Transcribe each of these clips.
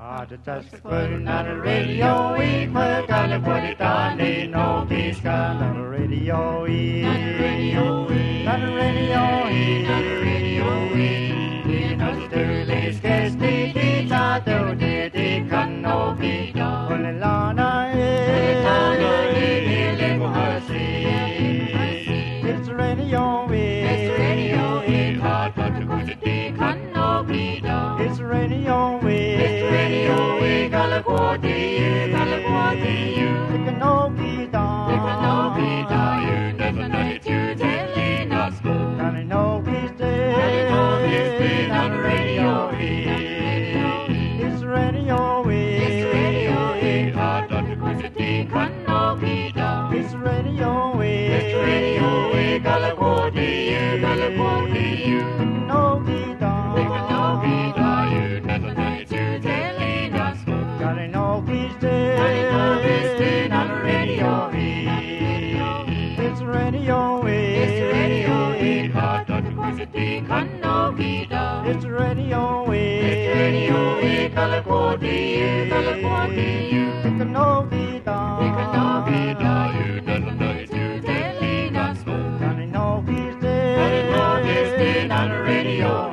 the touch the putting on the radio, we put on the put it on the no peace gun on the radio, on the radio, on the radio, on the radio, on the turleys, guess the guitar, the can no be done. On the lana, it's the radio, it's the radio, hard but the good can no be done. It's the radio, it's the radio, California, California, it can no be done. It can no be done. You never know it, you telling us go. And I know he's dead, on the radio, it's the radio, it's the radio, hard but the good can no be done. It's the radio, it's the radio, California, California, no be done. It can no be done. You never know it, you telling us go. God, I know he's dead, on the radio, it's the radio, it's the radio, hard but the good can no be done. It's the radio, it's the radio, California, California, it can no be done. It can no be done. You never know it, you telling us go. God, I know he's dead, on the radio.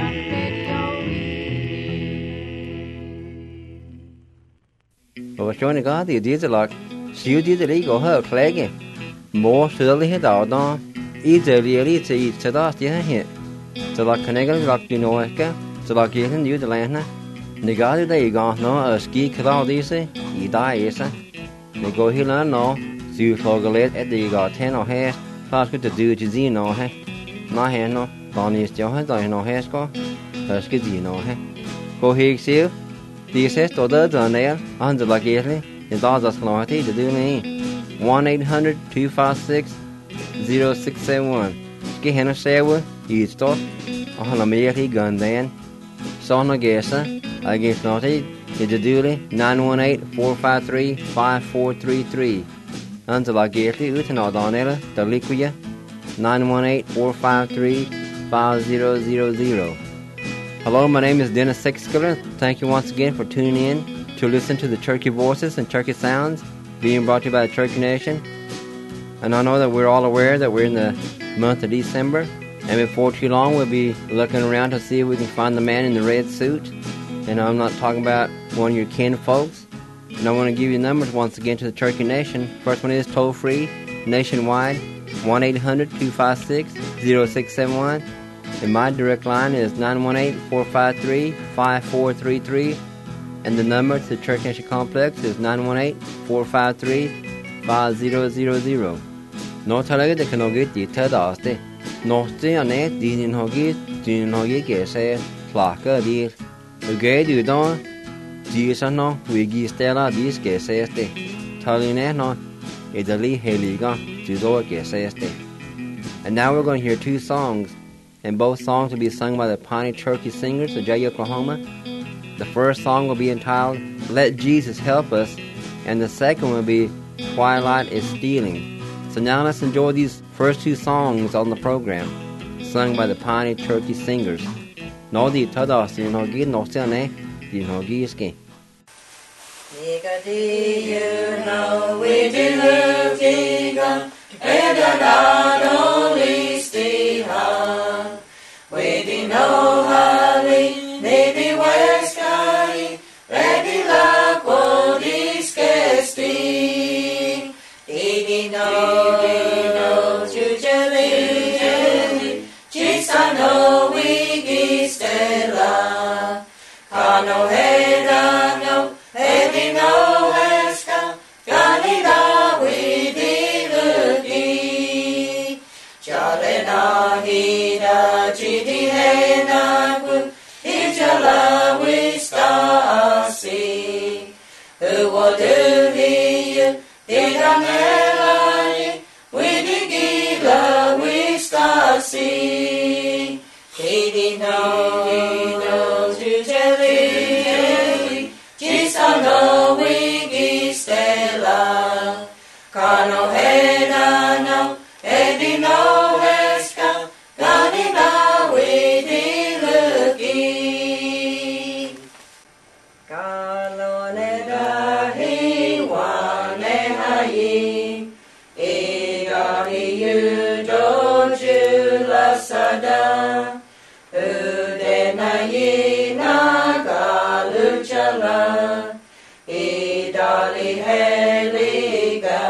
Và cho nên có thì đi là siêu đi thì lấy có hơi khỏe cái mua sữa lấy hết đó đó ít giờ lấy thì sẽ đó chỉ hết cho là cái này cái là cái nồi cái cho là cái hình như thế này nè người ta thì đây có nó ở ski club đi xe ý ta ấy sao người có hiểu là nó siêu phổ cái lết ở đây có thế nào hết phát cái từ từ gì nó hết nó hết nó còn nhiều chỗ hết rồi nó hết có ở cái gì nó hết có hiểu xíu thì sẽ tổ chức cho này anhจะ like it thì đó là sao thì từ này 1-800-256-0671 cái hẹn xe với ý tốt anh làm gì thì gần đây sau nó ghé sa ai ghé nó thì từ này 918-453-5433 anhจะ like it thì ước nào đó này là từ lịch kia 918-453-5000. Hello, my name is Dennis Sexskiller. Thank you once again for tuning in to listen to the Turkey Voices and Turkey Sounds being brought to you by the Turkey Nation. And I know that we're all aware that we're in the month of December, and before too long we'll be looking around to see if we can find the man in the red suit. And I'm not talking about one of your kin folks. And I want to give you numbers once again to the Turkey Nation. First one is toll-free, nationwide, 1-800-256-0671. And my direct line is 918-453-5433. And the number to the Church Nation Complex is 918-453-5000. Nó talaga de kanogi di tadaste. Nó te ane di hogi ke se plaka di. Uge du don di sano wigi stella dis ke se este. Taline no edali heliga du do ke se este. And now we're going to hear two songs. And both songs will be sung by the Pawnee Turkey Singers of Jay, Oklahoma. The first song will be entitled, Let Jesus Help Us, and the second will be, Twilight is Stealing. So now let's enjoy these first two songs on the program, sung by the Pawnee Turkey Singers. No di tada si no gi no se ne di no gi ski. You know we did looking up, and not only stay high. We didn't know how we maybe where sky, ready like what is casting. Didn't know to jelly, just I know we get stella. Kano head I know, head no heska, Ganida we did looking. Jalena hina chidi hena gu, Ijala we stasi. Who will do he, Didanelani, we digila we stasi. He knows you jelly, Gisano we gistela. Kano hena no, Edi no heska, Ganina we di looking. yina galuchala idali heliga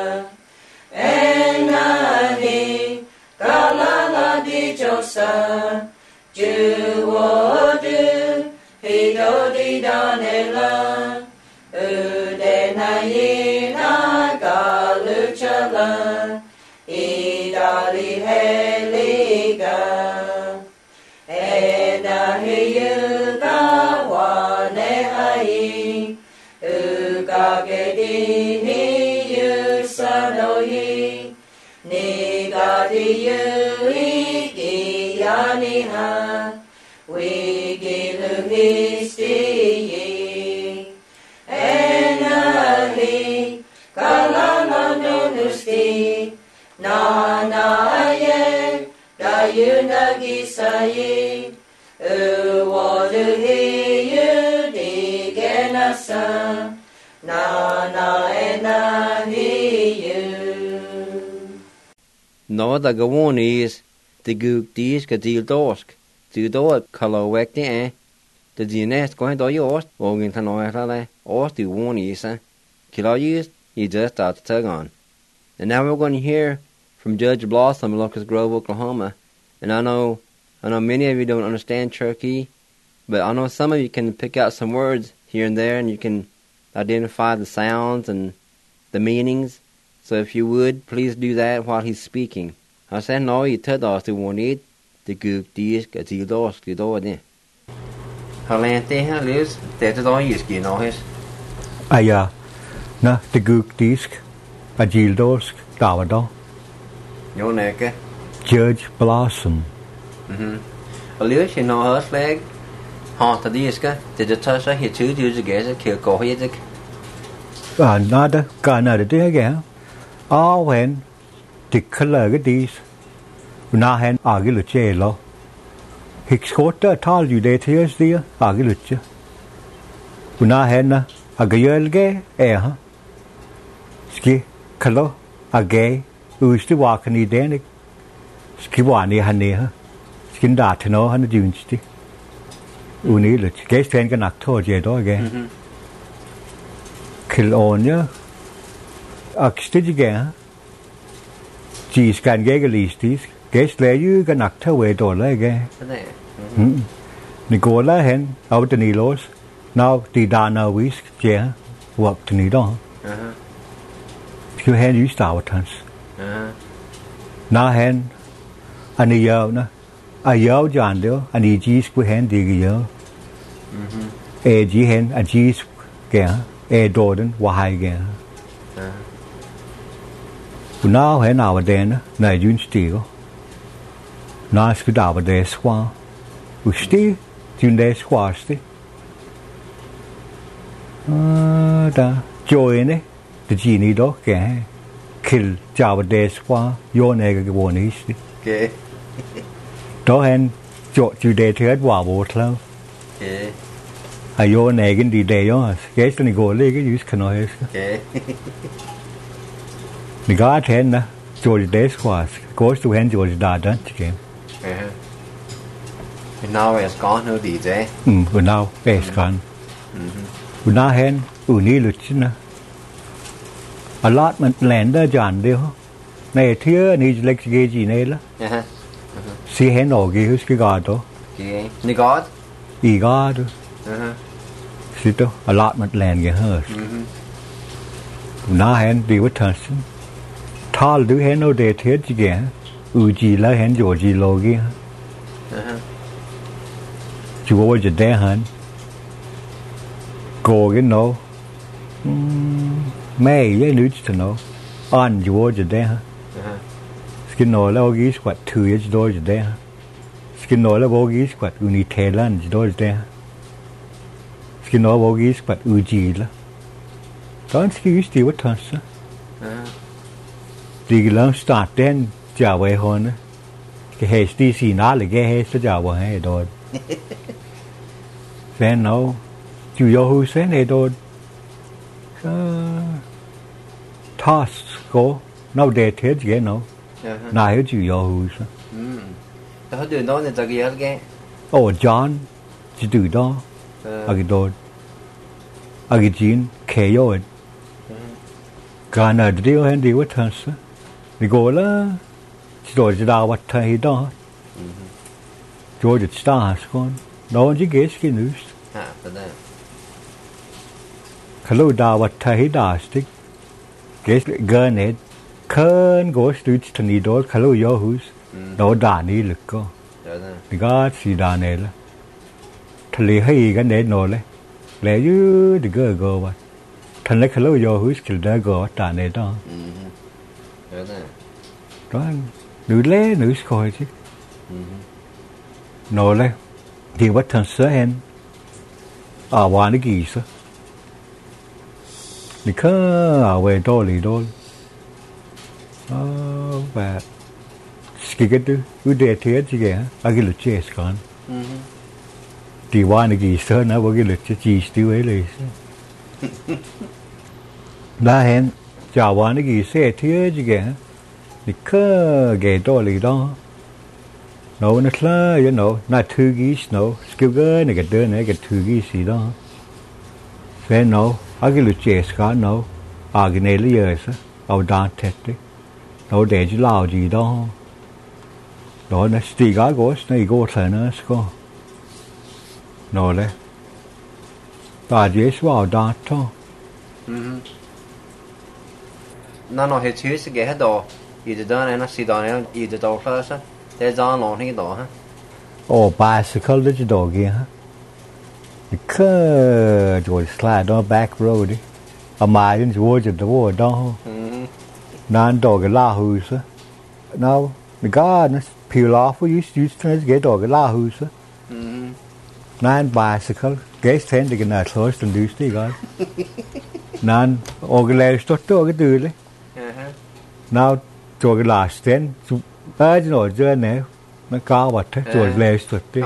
enani kalala di josa juwodu hidodi danela udena yina galuchala idali heliga ena hiyuga wane hai ugagedi hiyusanohi nigadi yuiki yaniha wigilu histiyi ena hi kalala nunusti Nanaye, Dayunagisaye, Uwaduhiyu digenasa, Nanaenahiyu. Nå der gewoon is, de guk dies gedeel dorsk, de door kalawek de er, de dienest going door je oost, wogen kan overlade, oost de gewoon is, kiloyes, you just start to tug on. And now we're going to hear from Judge Blossom in Locust Grove, Oklahoma. And I know many of you don't understand Cherokee, but I know some of you can pick out some words here and there, and you can identify the sounds and the meanings. So if you would, please do that while he's speaking. I said no, you tell us to want it, the guk disk, a tildos, the door there. Halante, Liz, that's all you skin on his. Ja, na, de guk disk, a jildos, Davado. Your neck. Judge Blossom. Liz, you know her flag. Haunt the disk, did the touch here 2 years ago, kill Kohidik. Nada, nada det again. All when the color dis, now hen agilucelo. Hickscotta told you that here's the agilucha. Now hen agayelge, Ski, color, agay, who's the walking in the Skiwani Haneha, Skin Dartano and the Dunsti. Unilich, guess ten can act towards your dog again. Kill on you. Akstid again. Geez, can get a least these. Guess there you can act away dollar again. Nicola hen out the Nilos. Now the Dana whisk, yeah, walk to Nidon. You hand you startans. Now hen and a yaw, a yaw jandel, and a geese with hand dig a yaw. A G hen, a geese, yeah, a Jordan, why again. Now hen our den, na jun steel. Nice with our day swan. We still jun day squashy. Da join the genie dog, yeah. Kill Java day swan, your neg one east. Okay. Đó hen chọn chủ đề thứ hết quả bộ lâu. Okay. Ai vô này cái đi đề đó, cái này gọi là cái gì cái nói. Okay. Ni gát hen na, George Desquas, goes to hen George Dardan again. And now it's gone no DJ. But now it's gone. But now hen, uni luchina. Allotment land da John deal. Này thưa ni like cái gì này là. See hen og hus cái gà đó. Okay. Ni god? I gà đó. See đó, allotment land cái hers. Now hen đi với thằng. Tall do hen no de thưa gì cái. Uji la hen George logi. Chú ơi giờ đây hen. Go cái no. May ye nữ to know. On chú ơi giờ đây ha. Skin no la ogi squat 2 years door giờ đây ha. Skin no la ogi squat uni Thailand giờ door giờ đây ha. Skin no ogi squat uji la. Don't ski still what turns. Đi lần start then trả về hơn. Cái hệ tí xì ná là cái hệ sẽ trả về hệ đồn. Then no. Chú yo hư sẽ hệ đồn. Toss go. Now they take it no. Now you yo hư sẽ. Đó đường đó thì cái cái. Oh, John, chỉ từ đó, agi đôi, agi chín, kề rồi, cái này điều hen điều hết thân sao, đi gọi là, chỉ đôi chỉ đào vật thay đó, rồi chỉ đào con, đó chỉ ghé cái nữa, thật đấy. kalau đào vật thay đó stick, ghé gần hết, khơn gọi từ chỉ thành đó, kalau yo hus, đó đàn đi lực co. Thì có xì đà này là thằng lì hay cái này nổi lên lẽ chứ thì cứ gờ vậy thằng lấy cái lối vô húi cái đó gờ đà này đó đó nữ lẽ nữ coi chứ nổi lên thì bắt thằng sớ hen vào cái gì sao thì cứ về đôi lì đôi và cái đó cứ để thế chứ kìa, cái lịch chế còn, thì qua này gì sơ nó vào cái lịch chế chỉ tiêu ấyเลย, đã hẹn chào qua này gì xe thế chứ kìa, thì cứ ghé đó lì đó, nó là you know, nó thứ gì nó, skill cái này cái đơn này cái thứ gì đó, phải nó, cái lịch chế còn nó, cái này là gì sao, ở đàn thét đấy, nó để chứ lao gì đó. Đó là stiga gos này go thana sko nó le ta dễ vào đó thôi nó hết chữ sẽ hết đồ ý đó này nó xí đó này ý đó là sao để cho nó hết đồ ha bicycle đấy chứ đồ kia ha cứ rồi slide đó back road đi mà những chỗ chứ đồ đó nan đồ cái la hư sao now the God peel off we used to get dog la hus nan bicycle get send the na close and do still God nan organize to cái từ đấy now cho cái last stand chứ nổi chưa nè nó cao vật thế rồi lê xuất đi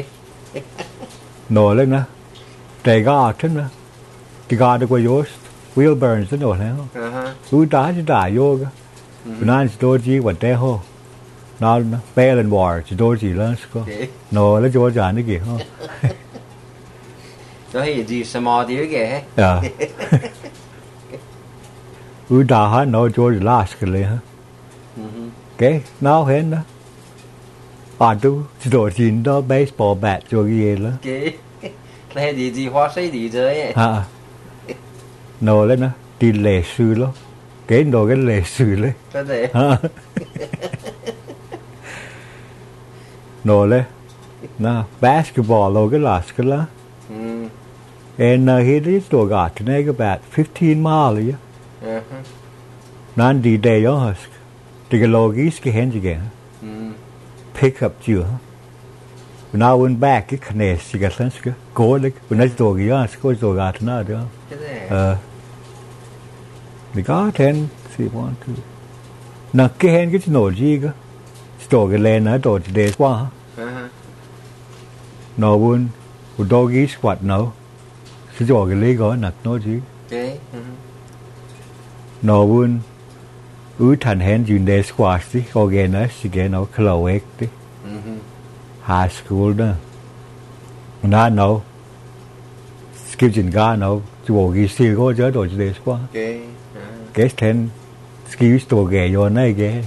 nổi lên nè đầy ga thế nè cái ga được qua yours wheel burns nó nổi nè đá chứ đá vô cái nan store gì vật thế ho nó bé lên bò chỉ đôi chỉ lớn có nó lấy cho trả cái gì không đó là gì sao mà đi cái đã hết nó cho last cái này ha cái nó hết đó tu chỉ đôi chỉ đó baseball bat cho cái gì đó cái là gì hoa xây gì rồi nó lên nó đi lệ sư đó cái đồ cái lệ sư lên cái gì nó lên na basketball lo cái last cái lá and he did to got to make about 15 miles nan đi đây đó thì cái logis cái hen gì kìa pick up chưa now went back cái khné gì cái sense cái cố đấy when I to cái đó có to got nó đó thì có then see one two na cái hen cái nổi gì cơ to cái lên nó to để qua nó buồn doggy squat nó sẽ cho cái lấy gói nặng nó chứ nó buồn thành hen dùng để squat đi có cái nó sẽ cái nó close đi high school đó nó skill trình ga nó cho cái skill có chứ đồ để squat cái then skill to cái vô này cái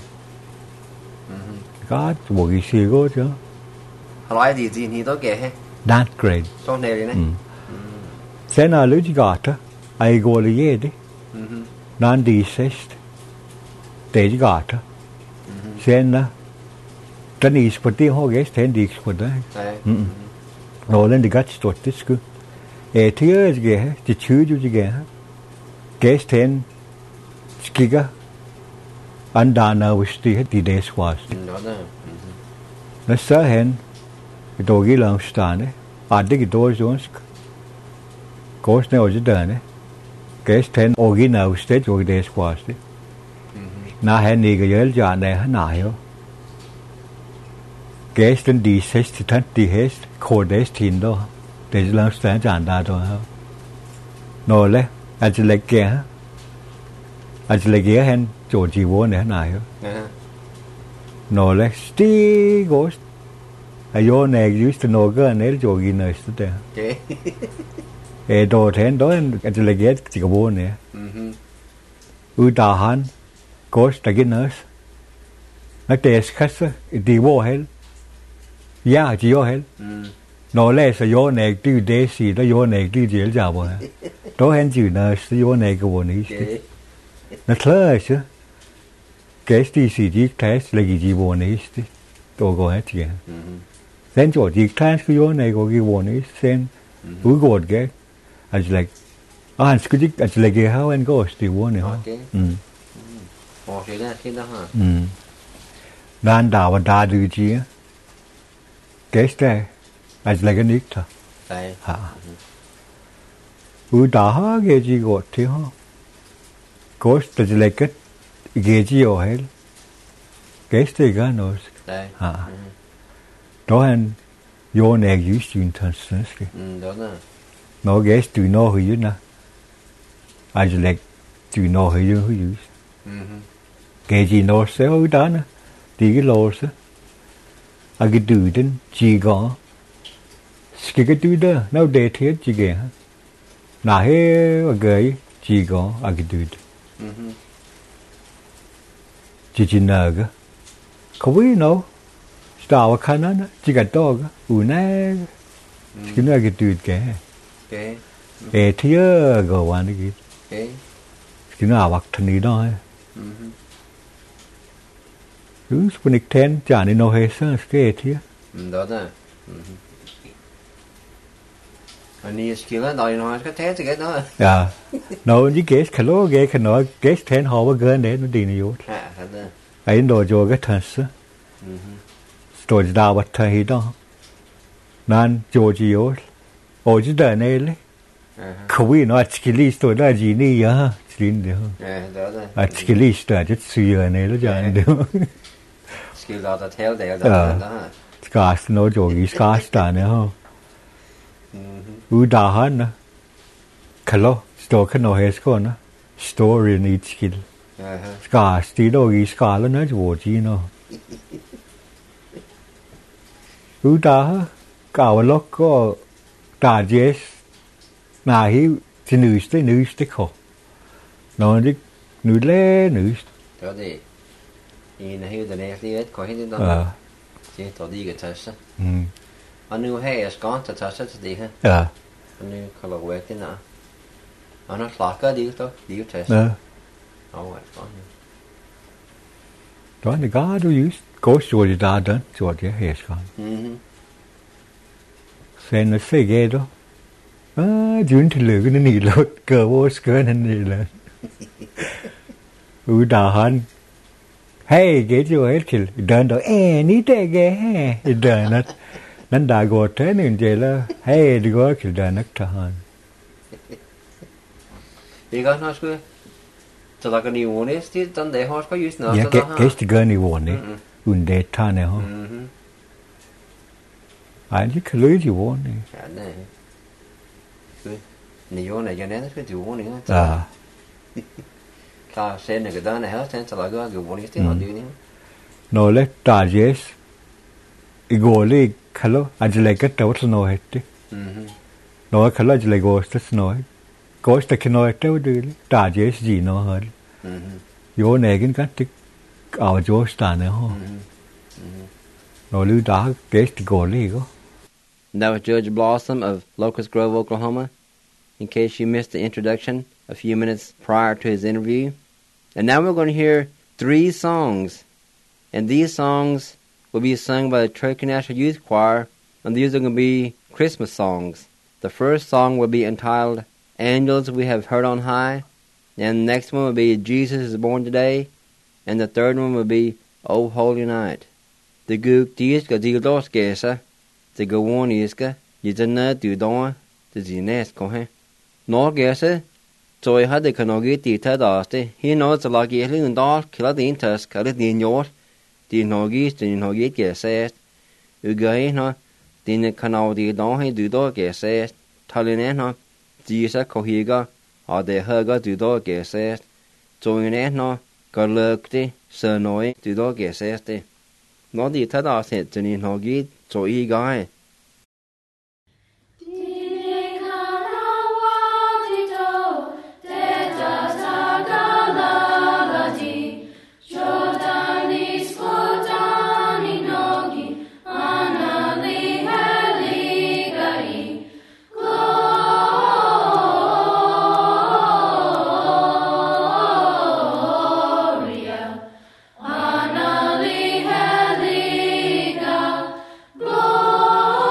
có bộ cái skill có chứ loại gì thì tôi kể that grade trong này này sẽ là lúc gì cả ai gọi là gì đấy nan đi sest để gì cả sẽ là trên ý sport đi họ cái sẽ đi sport đấy rồi lên đi gắt sport đấy cứ thì cái chỉ chữ chú cái sẽ skiga anh đã nào biết hết đi để squash nó sẽ hen cái đồ ghi làm stan đấy đi cái đồ Jones course này ở dưới đây này cái ten original stage rồi để squash đấy na hen này cái giới trả này hắn nào cái ten đi stage thì thằng đi hết code tin đó để làm stan trả đã rồi nó lấy anh chỉ lấy cái hen chỗ chỉ vô này nào nó lấy still goes Yo neg used to know go nel jogi nurse there. Okay. Do ten do at the legate to go on there. Dahan goes to get nurse. At the escassa, the war hell. Yeah, your hell. No less a your neg do they see the your neg do jail job. Do hand you nurse your neg one east. The clash. Guess the test like you one east. Do go ahead again. Then cho diệt than cái vô này có cái vô này sen úi gột cái anh like cái gì anh like cái how and goes thì vô này hả Okay đó cái đó hả đàn đào và đà được gì á cái này anh like cái nick thôi đấy hả đà cái gì gột thì hả goes anh like cái gì ở hết cái này nó đấy hả đó anh vô nè dưới xuyên thân sớm cái đó nè nó ghé từ nó hơi dưới nè anh lại từ nó hơi dưới cái gì nó sẽ ở đó nè thì cái lô sẽ anh cái từ đến chỉ có cái từ đó nó để thiết chỉ cái nà hết cái chỉ có anh cái từ chỉ nở cái không biết đâu Stava kanana, chiga dog, una, skina get do it gay. Okay. A tear go one again. Okay. Skina walk to need on. Who's when it 10, Johnny no hair, skate here. Đó nè anh đi skill đó nói cái thế thì cái đó Yeah. No, you guess, hello, gay can no, guess 10 hour girl, then the dinner. thật nè I know your get us. Storage da wat hi đó nan Georgio o ji da ne le khui no atskili sto da ji ni ya slin de đó nè atskili sto just su ya ne le jan de skill đó là theo đều đó skas no jogi skas da ne ho da han na kalo sto kano hes ko na story need skill skas ti do gi skala na jo ji no đã cào lóc có trả dễ mà hi thì nữ tới khổ nó đi nữ lẽ nữ đó thì là hiểu từ này thì có hết đó chỉ tổ đi cái thật sao anh nuôi hay con thật sao đi ha anh nuôi kalau quét thế nào anh nó lọt cái đi thôi đi cái thật oh con đó là cái đó use có số gì đã đến số gì hết con sen nó sẽ ghê đó chuyện thì lừa cái này lột cờ vô cái này là đã hắn hey ghê chưa hết kìa đơn đó ní thế ghê đơn nó nên đã gọi thế nên vậy là hey đi gọi kìa đơn nó thà hắn thì con nói cứ cho là cái điều này thì tân để họ có use nữa cái cái này vốn đấy để thà này hả anh chỉ cái lưới thì vốn này nhiều này cho nên cái điều vốn này ta xem này cái đó này hết xem cho là cái vốn này thì họ đi nữa nó lấy trả dễ gọi lấy khalo anh lấy cái tàu nó nói hết nó khalo anh lấy gọi cái nói có cái nói tàu đi trả dễ gì nó hết vô này cái tích ở chỗ sàn này ho nó lưu đã cái gọi lấy go. That was Judge Blossom of Locust Grove, Oklahoma. In case you missed the introduction a few minutes prior to his interview. And now we're going to hear 3 songs. And these songs will be sung by the Turkey National Youth Choir. And these are going to be Christmas songs. The first song will be entitled Angels We Have Heard on High. And the next one will be Jesus is Born Today. And the third one will be O Holy Night. The Gook Dies Gadilos Gesa. The go on iska, you didn't know do don't, the Zinest go he. No guess it, so I had the canogi the Tadaste, he knows the lucky and dark, kill the interest, cut it in yours, the nogis, the nogi guess it. You go in, no, the canal the don't do dog guess it, telling in, no, Jesus cohiga, or the hugger do dog guess it. So in it, no, got looked, so annoying, do dog guess it. No, the Tadaste, the nogi. Så I guy. Gloria.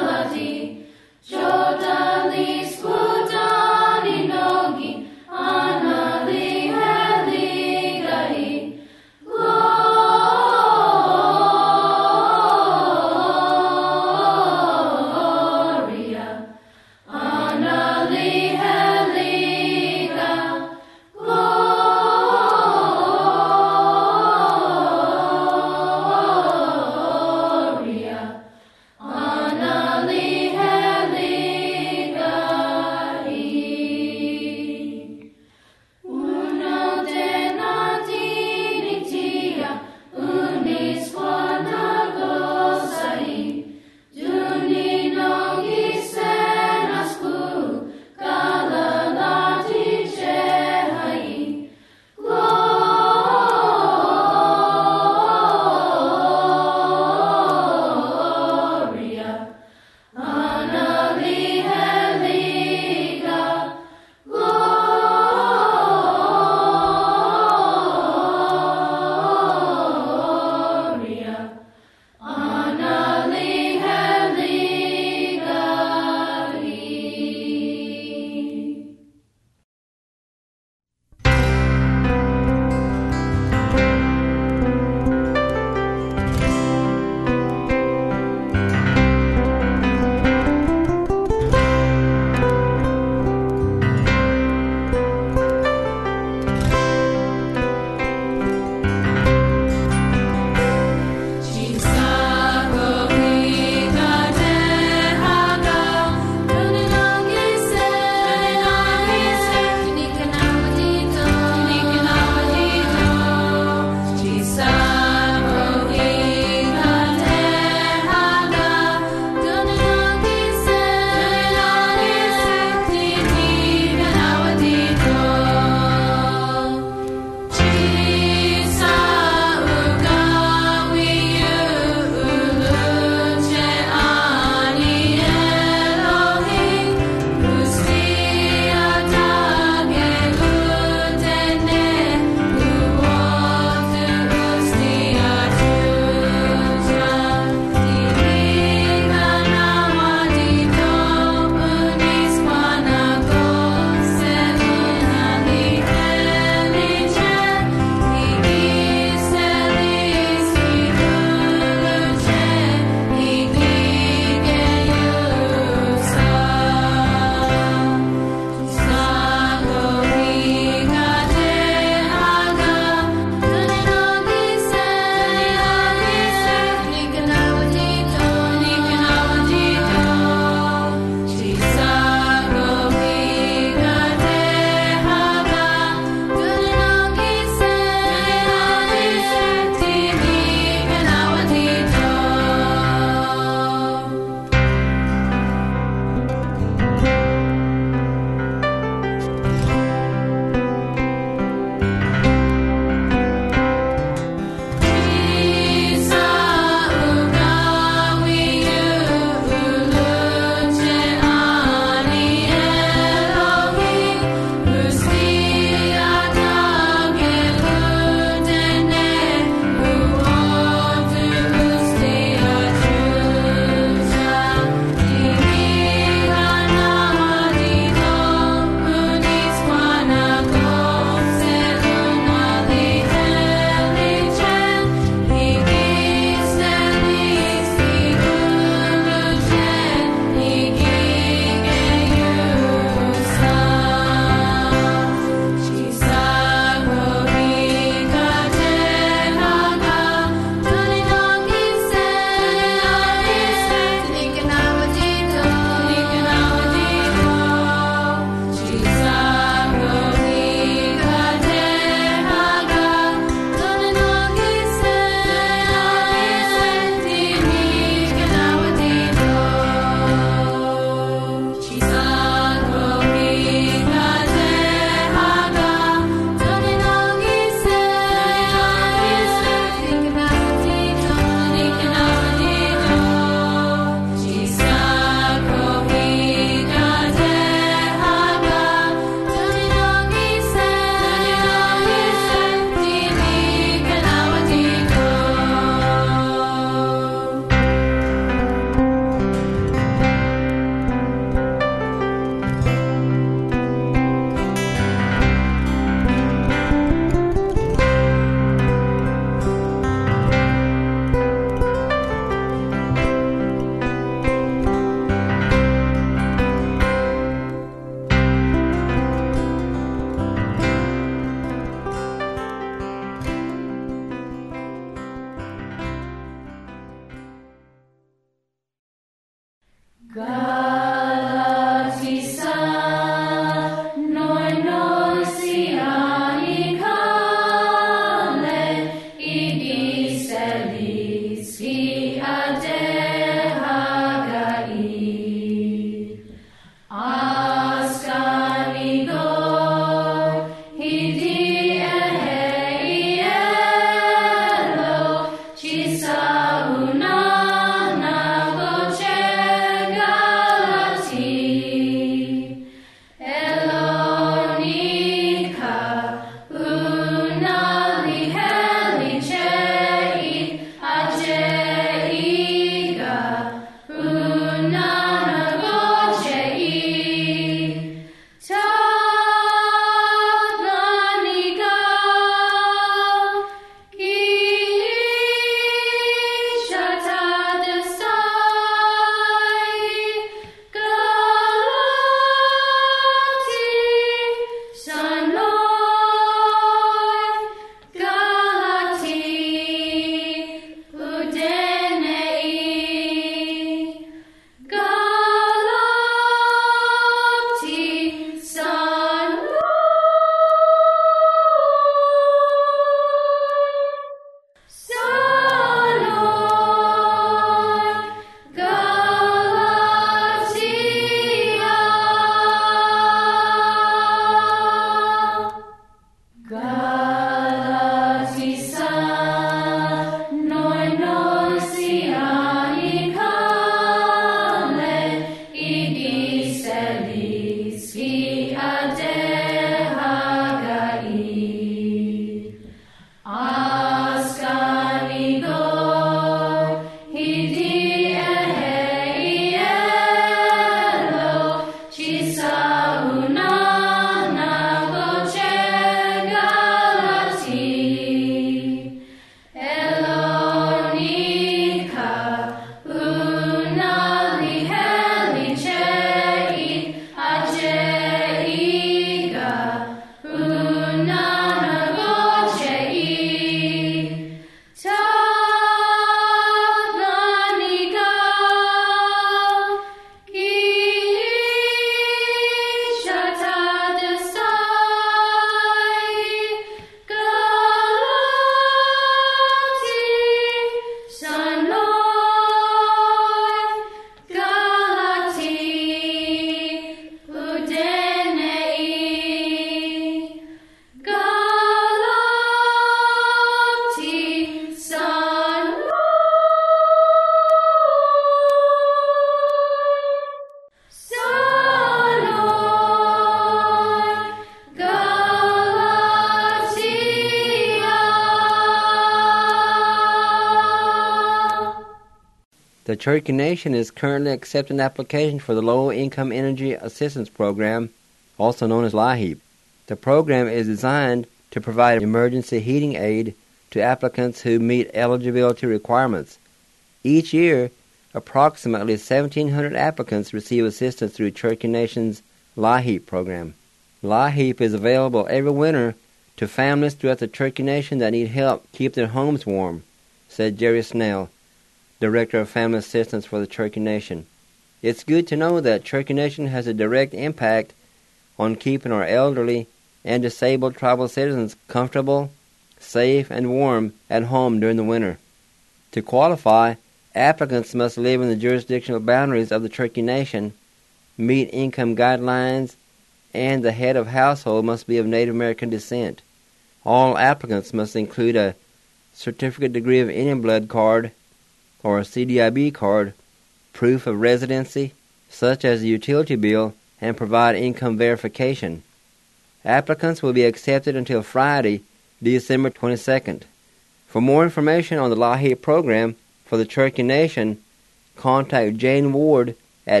The Cherokee Nation is currently accepting applications for the Low Income Energy Assistance Program, also known as LIHEAP. The program is designed to provide emergency heating aid to applicants who meet eligibility requirements. Each year, approximately 1,700 applicants receive assistance through Cherokee Nation's LIHEAP program. LIHEAP is available every winter to families throughout the Cherokee Nation that need help keep their homes warm, said Jerry Snell, Director of Family Assistance for the Cherokee Nation. It's good to know that Cherokee Nation has a direct impact on keeping our elderly and disabled tribal citizens comfortable, safe, and warm at home during the winter. To qualify, applicants must live in the jurisdictional boundaries of the Cherokee Nation, meet income guidelines, and the head of household must be of Native American descent. All applicants must include a Certificate Degree of Indian Blood card or a CDIB card, proof of residency, such as a utility bill, and provide income verification. Applicants will be accepted until Friday, December 22nd. For more information on the LIHEAP program for the Cherokee Nation, contact Jane Ward at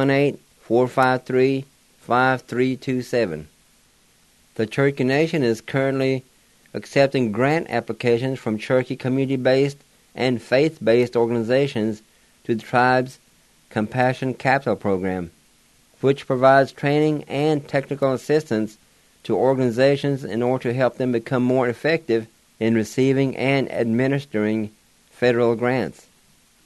918-453-5327. The Cherokee Nation is currently accepting grant applications from Cherokee community-based and faith-based organizations to the tribe's Compassion Capital program, which provides training and technical assistance to organizations in order to help them become more effective in receiving and administering federal grants.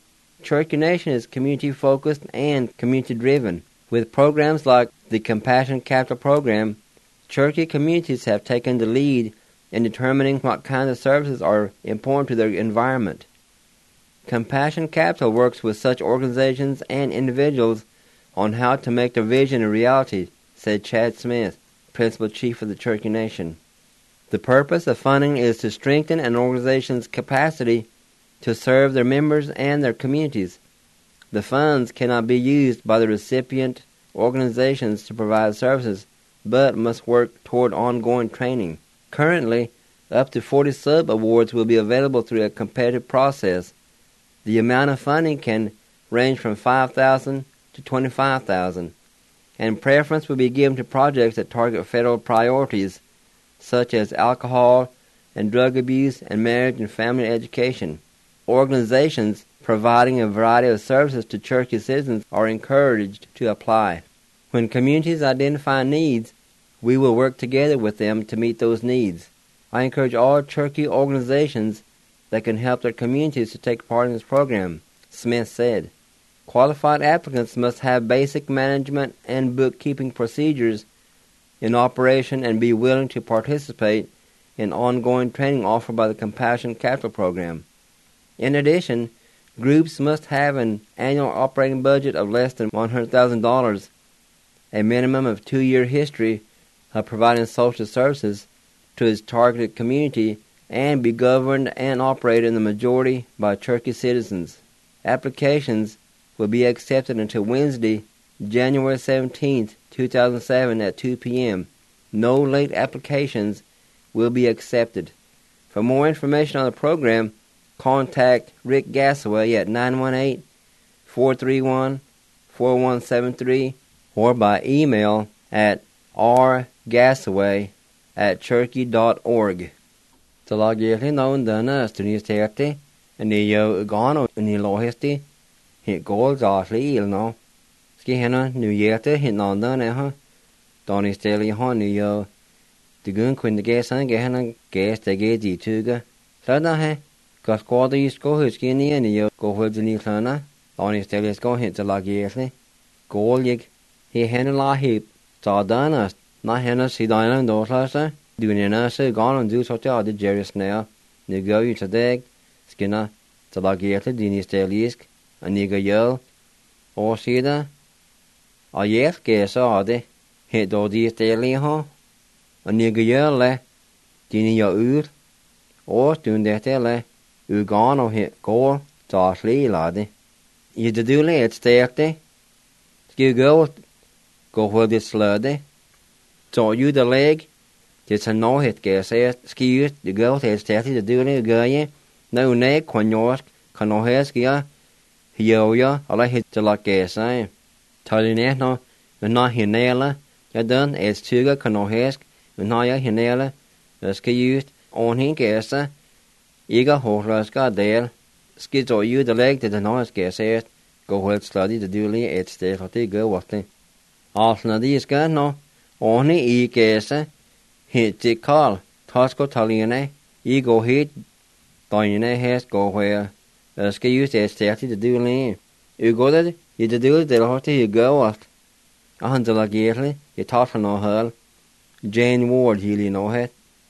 Cherokee Nation is community-focused and community-driven. With programs like the Compassion Capital Program, Cherokee communities have taken the lead in determining what kinds of services are important to their environment. Compassion Capital works with such organizations and individuals on how to make their vision a reality, said Chad Smith, Principal Chief of the Cherokee Nation. The purpose of funding is to strengthen an organization's capacity to serve their members and their communities. The funds cannot be used by the recipient organizations to provide services, but must work toward ongoing training. Currently, up to 40 sub-awards will be available through a competitive process. The amount of funding can range from $5,000 to $25,000, and preference will be given to projects that target federal priorities, such as alcohol and drug abuse and marriage and family education. Organizations providing a variety of services to Cherokee citizens are encouraged to apply. When communities identify needs, we will work together with them to meet those needs. I encourage all Cherokee organizations that can help their communities to take part in this program, Smith said. Qualified applicants must have basic management and bookkeeping procedures in operation and be willing to participate in ongoing training offered by the Compassion Capital Program. In addition, groups must have an annual operating budget of less than $100,000, a minimum of 2-year history of providing social services to its targeted community, and be governed and operated in the majority by Cherokee citizens. Applications will be accepted until Wednesday, January 17, 2007 at 2 p.m. No late applications will be accepted. For more information on the program, contact Rick Gassaway at 918-431-4173 or by email at rgassaway@cherokee.org. Talagirli no dana stunistekti ani yo gano ni lohesti hit gold asli il no ski hena nu yete hit no dana ha doni steli ha ni yo digun kun de gesan gehena ges de ge di tuga sada he gas kwada isko huski ni yo go hudni klana doni steli sko hit talagirli golig he hena la hit sadana na hena sidana doslasa Dunina se gone do so the Jerry Snare, Nigo you to dig, Skinner, Talagata, Dinis Delisk, and Niga Yell, or Cedar. A yes, guess are they, hit do these daily ho, a Niga Yell le, Dini yo ood, or doon that le, u gone or hit goal, Darsley laddie. You the do late stay, Ski go where this sluddy. So you the leg. It's a no hit gas ski the girl has started to do it guy no ne quanyos cano has gia hioya ala hit to like gas Taline no na hinela ya done as tuga cano has na ya hinela ski used on hin gas iga horlas ga there ski so you the leg to the noise gas go well study the duly it's stay for the go what thing all na these ga no only e gas hit the call, Tosco Taliane, ye go hit, Donine has go where, ski used as started to do lean. You go that, you to do it, they'll have to you go what. A hundred like yearly, you talk for no hurl. Jane Ward, you know it,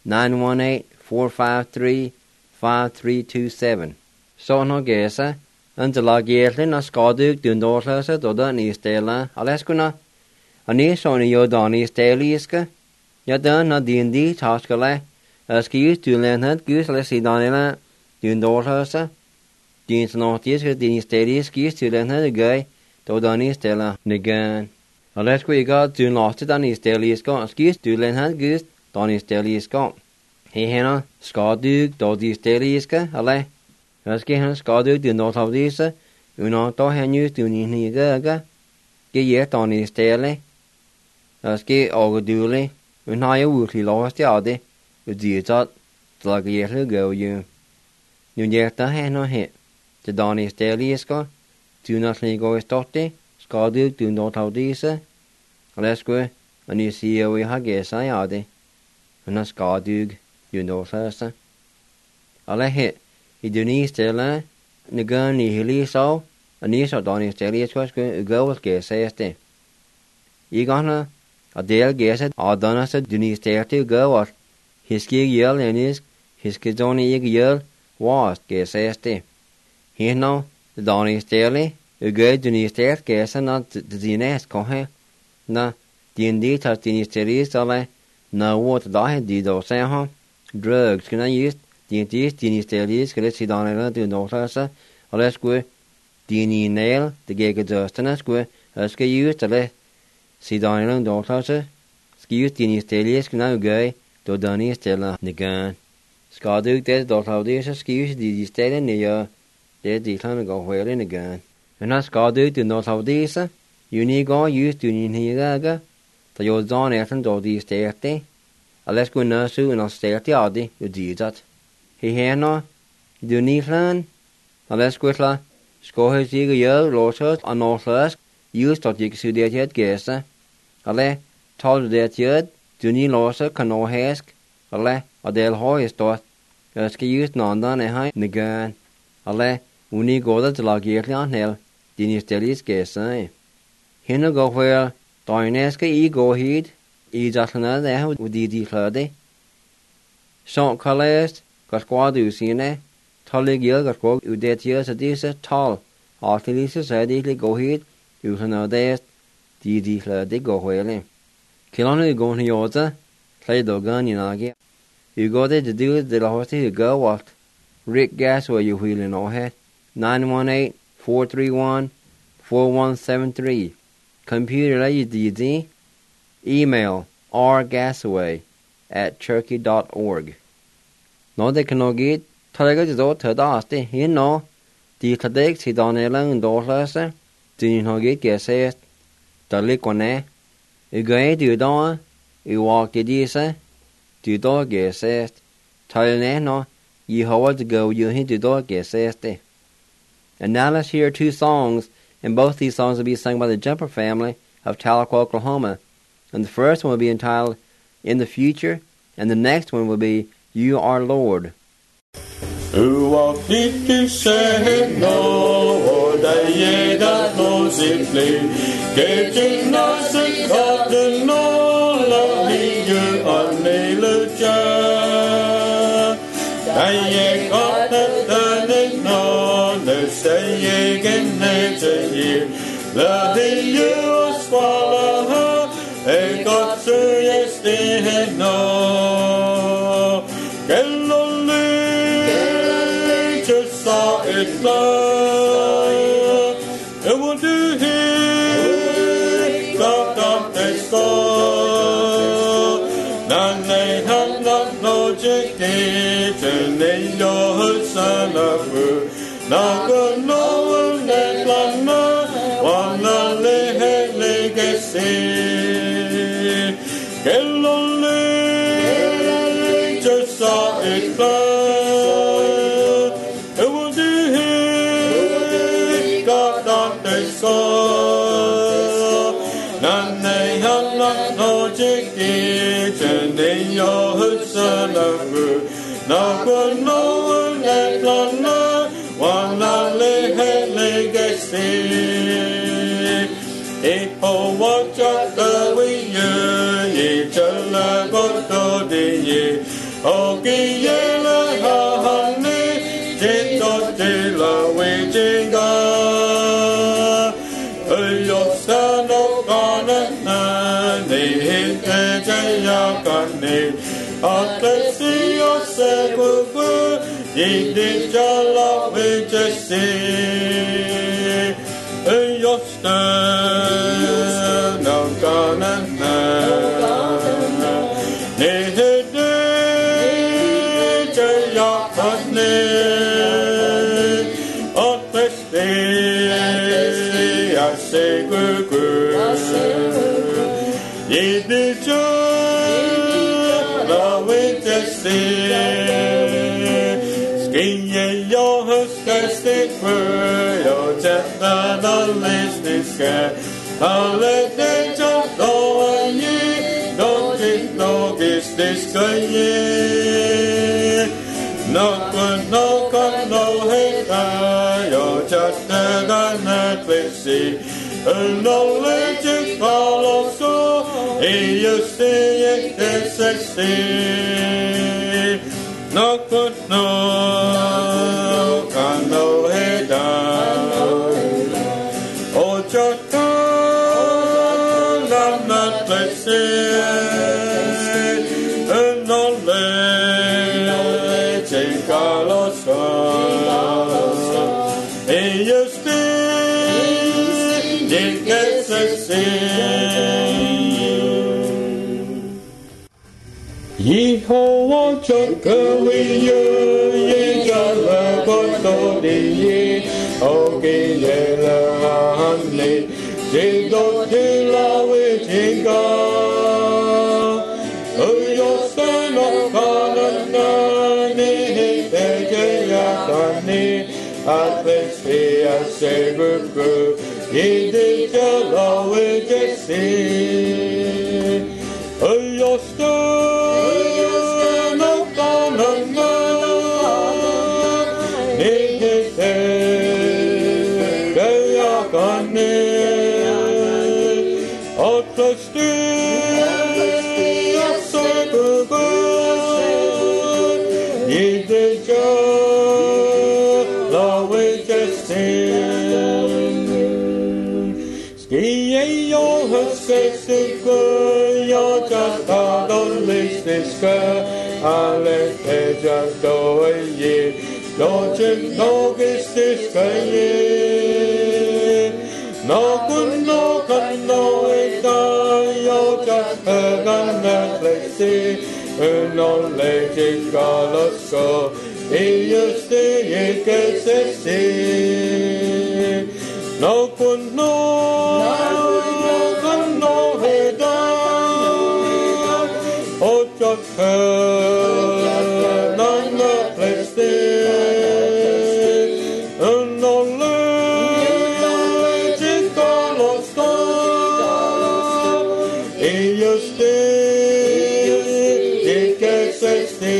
918-453-5327. So no guessa, until like yearly, no scoduk, do no closer, do the knee stella, Alaskuna. A knee son of your Donny Steliska. Ya done na D&D taskale, ski used to learn that goose let's see Donilla, doing daughter, Dean's not yes, Dean steady skis to learn how to guy, though Donny Stella, Nigan. Unless we got to lost it, Donny Stella Scott, skis to learn how to goose, Donny Stella Scott. He henna, Scott Duke, Doddy Stella Ska, ale, ski henna Scott Duke, do not have this, uno to hen used to need gaga, get yet Donny Stella, ski all duly. When I would lost the other, with the thought, like a year ago, you. You yet the hand on hit. The Donny Steliska, do not go stotty, Scadu, do not have this. Let's go, and you see we have guess I are and a Scadug, you know, first. I let hit. He do need still, the gun he so, Anisha Donny Stelly Squashkin, go with Gay says day. Egana, a Dale Gasset, or Donna said, Denise Terty, go what his key yell and his kids only yell was Gay says day. He know the Donny Stelly, a good Denise Tert Gas and not the DNS cohe. Na, the indeed has Denise Terry, so I know what I did or say, huh? Drugs can I use the indeed Denise Terry, can I sit down and do no lesser, or let's go. Dini nail the gig adjusting as go as get used to let see down daughter. Excuse Dini Stelius can now go to Donny Stella the gun. Scadu dead daughter this excuse the Stella near dead the time go whale in the gun. And not Scadu do not have this. You need go use to Niga. The your Don Ethan do the state. Let's go nurse and I'll stay at the Audi, you did that. He here no, you do need learn. Let's go la. Skohe sige jød låsøst og norsløsk, just at jeg studerer til et gæste. Alle, tal det jød, du ni låse kan nå hæsk. Alle, og del høj stort. Jeg skal just nåndan her negøn. Alle, uni går til at gærlig anhæld, din i stedet gæste. Hende går hver, døgnet skal I gå hit, I datlerne der ud de kløde. Så kan læst, kan skåde udsine, Tallig jeg går ud det jøs af disse tal. Artilise sagde det gå hit, uden at det de kløde går hele. Kilderne går hen jorden, klæde dogen i nage. I går det du det la hoste gå what. Rick Gasway you wheeling overhead. 918-431-4173. Computer la DD. Email rgasaway@turkey.org. Nå det kan nok get. Talega jo tødaste hinno. De tadig til Danielen dorlase. Din hoget gæsest. Der ligger I gør du da. I walk disse. Du da gæsest. Talene no. I har to go you hint du da gæsest. And now let's hear two songs, and both these songs will be sung by the Jumper family of Tahlequah, Oklahoma. And the first one will be entitled In the Future, and the next one will be You Are Lord. Who walked to say no, that ye that knows it play. Getting us a cotton, no, lovely you on nail jar. That ye got the no, the say ye can nature ye. Lovely you swallow her, and got to yes, they had no. It's love, it will do here, stop the score. None they have not no education, they know son of her. Not good, no one that lana, one of the legacy. Get lonely, just saw it love. None they have not no education, they know son of her. Not good, no one that lana, one of the legacy. It for what just the way you, each other got to the year. Okay, yellow, honey, just got to the way to go. See yourself, you did your love with just see your stern, no gonna need it, your honey, oh, I say good, you did your Skin your husky fur, your chestnut on listening sky. I'll let them jump over ye, don't get no kiss this ye. No good, no cut, no hate, your chestnut on plesi knowledge kaloso eyeste yekesesti no no kano heda ojata na plesi knowledge kaloso eyeste Yehovah Chakawiya Yejala Kotodiye Ogeyela Hanne Jidotila Witinga Oyosana Kanana Nihiteya Kani Atlesia Sebuku Yidijala Wikesi Oyosana Kanana Nihiteya Kani Atlesia Sebuku Yidijala Wikesi Skiyo hasesiku yo jatadon listiska aleteja doye dojim dogistiska ye no kunno kanno ita yo jatagana klesi unon leji galasko iyusti yekesesi no kunno kanno heda ojaka nana pleste knowledge kalosto eyeste yekesesti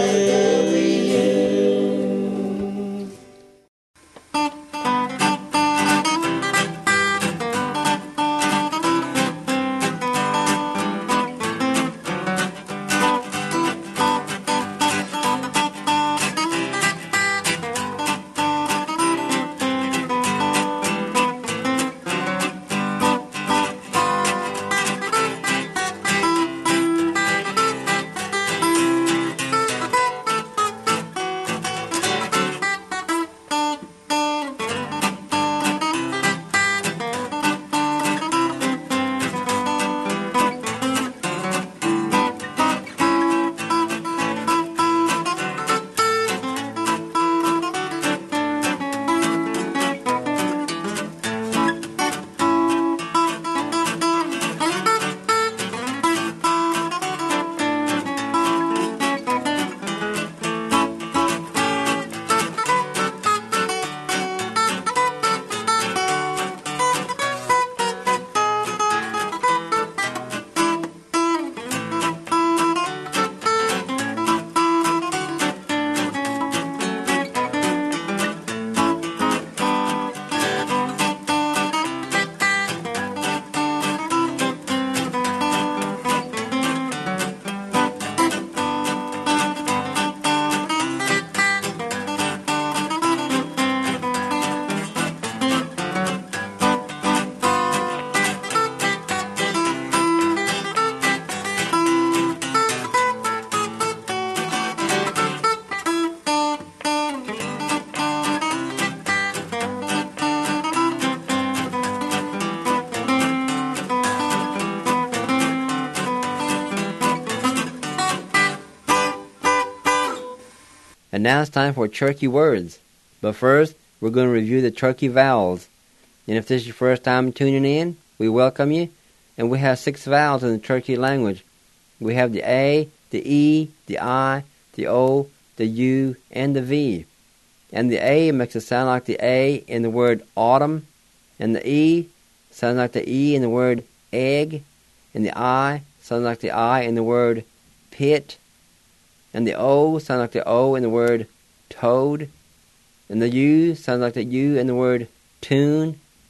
And now it's time for Turkey words. But first, we're going to review the Turkey vowels. And if this is your first time tuning in, we welcome you. And we have 6 vowels in the Turkey language. We have the A, the E, the I, the O, the U, and the V. And the A makes it sound like the A in the word autumn. And the E sounds like the E in the word egg. And the I sounds like the I in the word pit. And the O sounds like the O in the word toad. And the U sounds like the U in the word tune.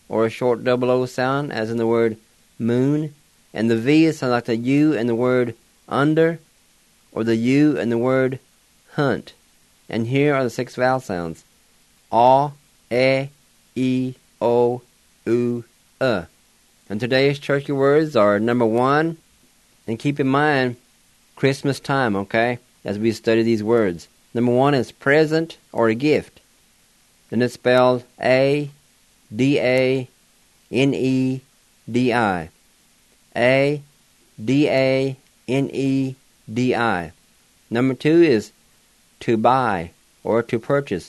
or a short double O sound, as in the word moon, and the V is like the U in the word under, or the U in the word hunt. And here are the 6 vowel sounds: A, E, O, U, And today's churchy words are number 1, and keep in mind Christmas time, okay, as we study these words. Number 1 is present or a gift. And it's spelled A-D-A-N-E-D-I. A-D-A-N-E-D-I. Number 2 is to buy or to purchase.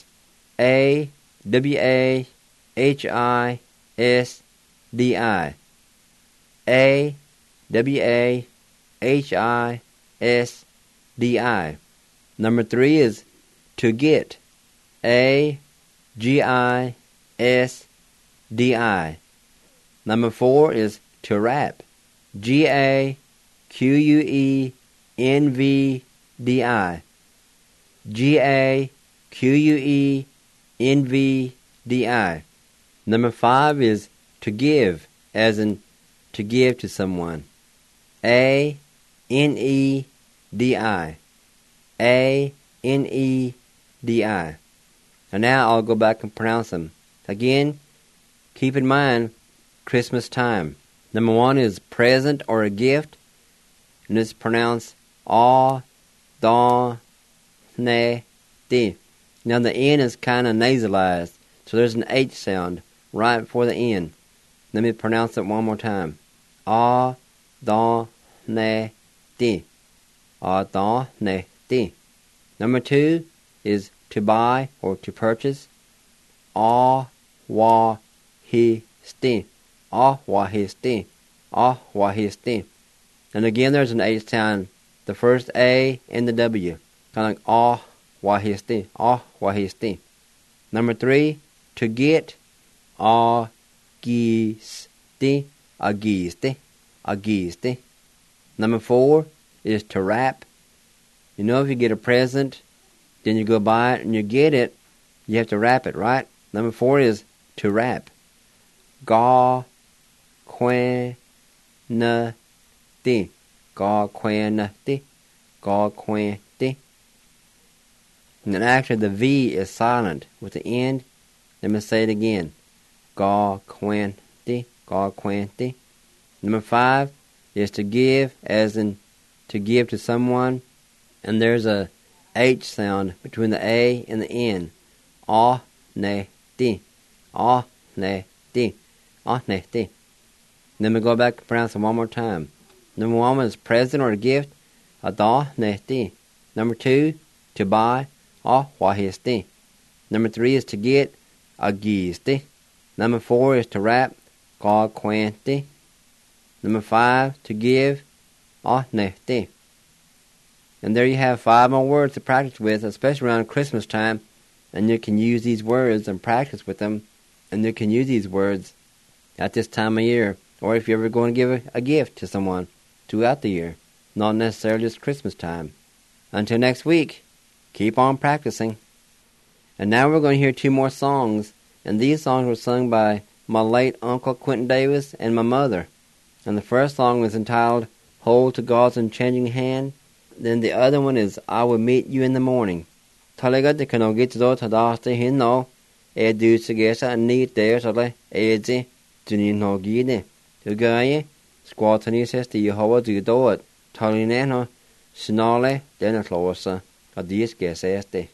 A-W-A-H-I-S-D-I. A-W-A-H-I-S-D-I. Number 3 is to get. A-G-I-S-D-I. Number 4 is to wrap. G-A-Q-U-E-N-V-D-I. G-A-Q-U-E-N-V-D-I. Number 5 is to give, as in to give to someone. A-N-E-D-I. A-N-E-D-I. And now I'll go back and pronounce them. Again, keep in mind Christmas time. Number 1 is present or a gift, and it's pronounced A-D-A-N-E-D. Now the N is kind of nasalized, so there's an H sound right before the N. Let me pronounce it one more time. A-D-A-N-E-D. A-D-A-N-E-D. Number 2 is to buy or to purchase. A-wa-hi-sti. A-wa-hi-sti. A-wa-hi-sti. And again there's an H sound, the first A and the W. Kind of like A-wa-hi-sti. A-wa-hi-sti. Number 3, to get. A-gi-sti. A-gi-sti. A-gi-sti. Number 4 is to wrap. You know, if you get a present, then you go buy it and you get it, you have to wrap it, right? Number 4 is to wrap. Ga-quen-na-ti. Ga-quen-na-ti. Ga-quen-ti. And then actually the V is silent with the end. Let me say it again. Ga-quen-ti. Ga-quen-ti. Number 5 is to give, as in to give to someone. And there's a H sound between the A and the N. Ah-ne-ti. Ah-ne-ti. Ah-ne-ti. Then we go back and pronounce it one more time. Number 1 is present or a gift. A-da-ne-ti. Number 2, to buy. Ah-wa-hi-sti. Number 3 is to get. A-gi-sti. Number 4 is to wrap. Ga-quen-ti. Number 5, to give. Ah-ne-ti. And there you have 5 more words to practice with, especially around Christmas time. And you can use these words and practice with them. And you can use these words at this time of year. Or if you're ever going to give a gift to someone throughout the year. Not necessarily just Christmas time. Until next week, keep on practicing. And now we're going to hear 2 more songs. And these songs were sung by my late Uncle Quentin Davis and my mother. And the first song was entitled, Hold to God's Unchanging Hand. Then the other one is I Will Meet You in the Morning. Talaga de kano git do tadaste hinno e du segesa ni there tole eji tuni no gide. To gaye squatani says the Jehovah do do it. Talineno snale den a closa. A dies geseste.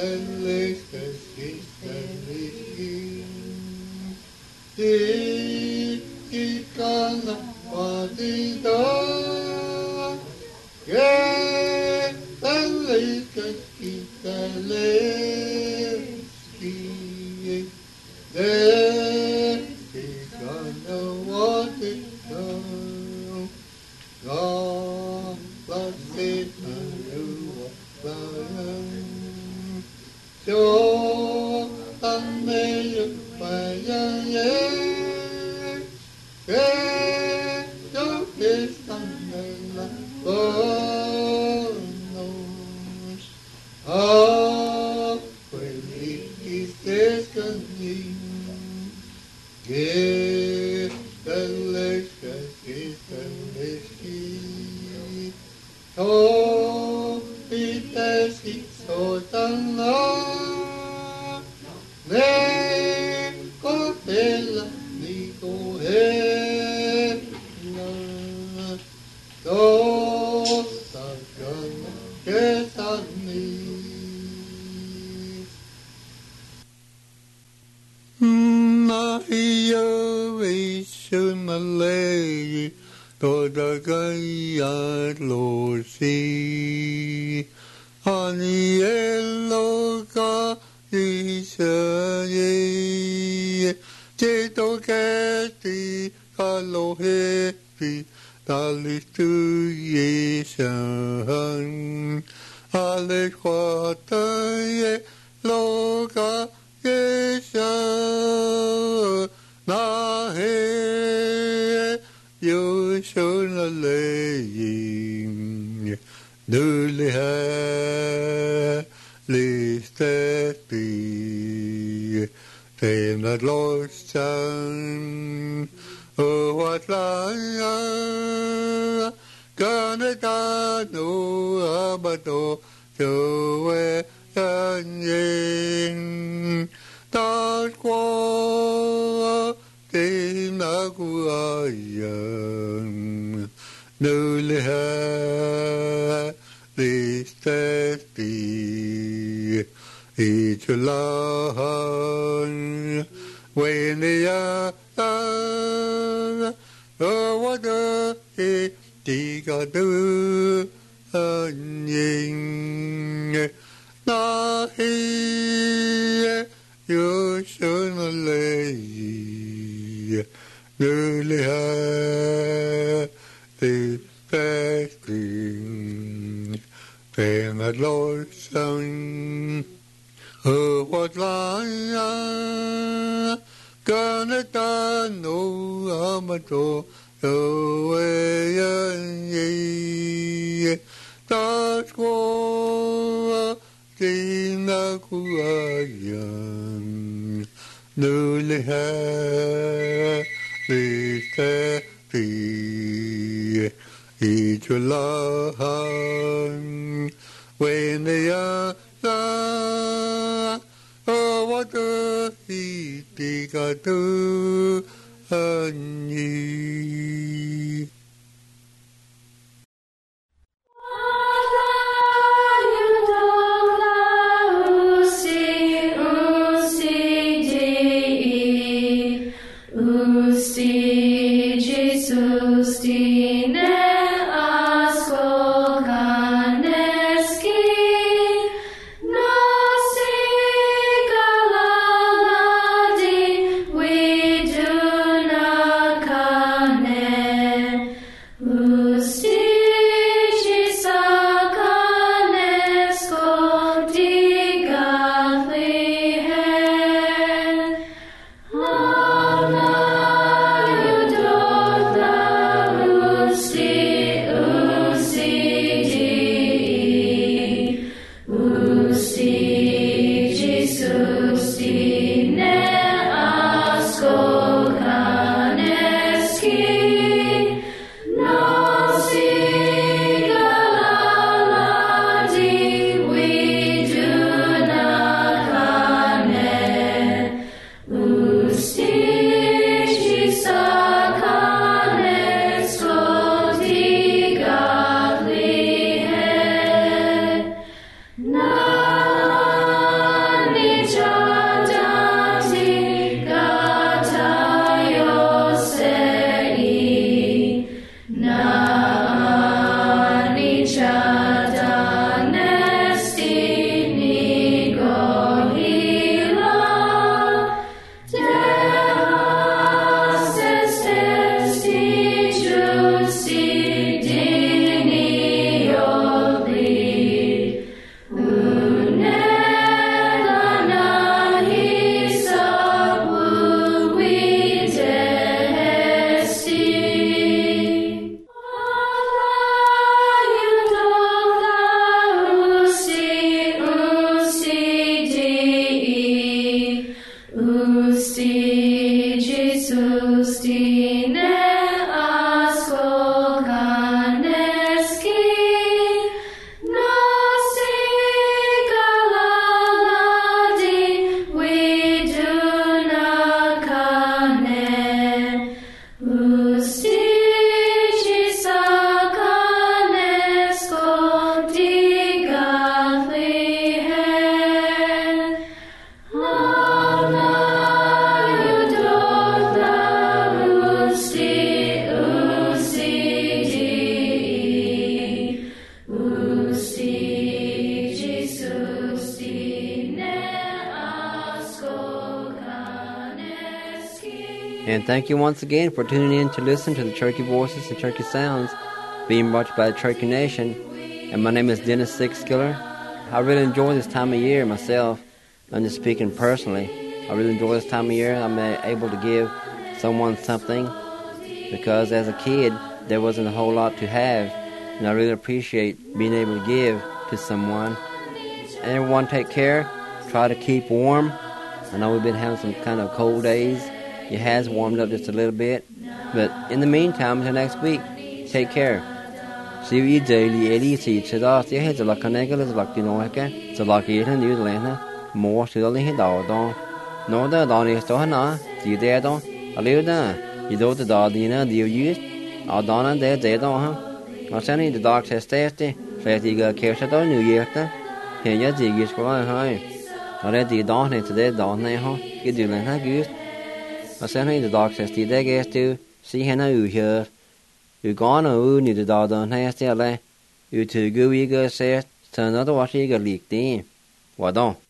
We And thank you once again for tuning in to listen to the Cherokee Voices and Cherokee Sounds being brought to you by the Cherokee Nation. And my name is Dennis Sixskiller. I really enjoy this time of year myself. I'm just speaking personally. I really enjoy this time of year. I'm able to give someone something because as a kid there wasn't a whole lot to have, and I really appreciate being able to give to someone. And everyone take care. Try to keep warm. I know we've been having some kind of cold days. It has warmed up just a little bit. But in the meantime, until next week, take care. See you daily, Eddie, see you today. See you like a nigga, like you know, okay? So like you in New Zealand, more to the little dog. No, the dog is to her. See you there, don't. I live there. You do the dog, you know, do you use? I'll done there, they don't, huh? I'll send you the dog test testy. Say you got care to New Year. Here, you see you squire high. I read the dawn into the dawn there, huh? You do like that good. I sent you the dog test you there, guess to see him here. You gone or need the dog on here, still. You too good, you go say, turn another water, you got leaked in. What don't?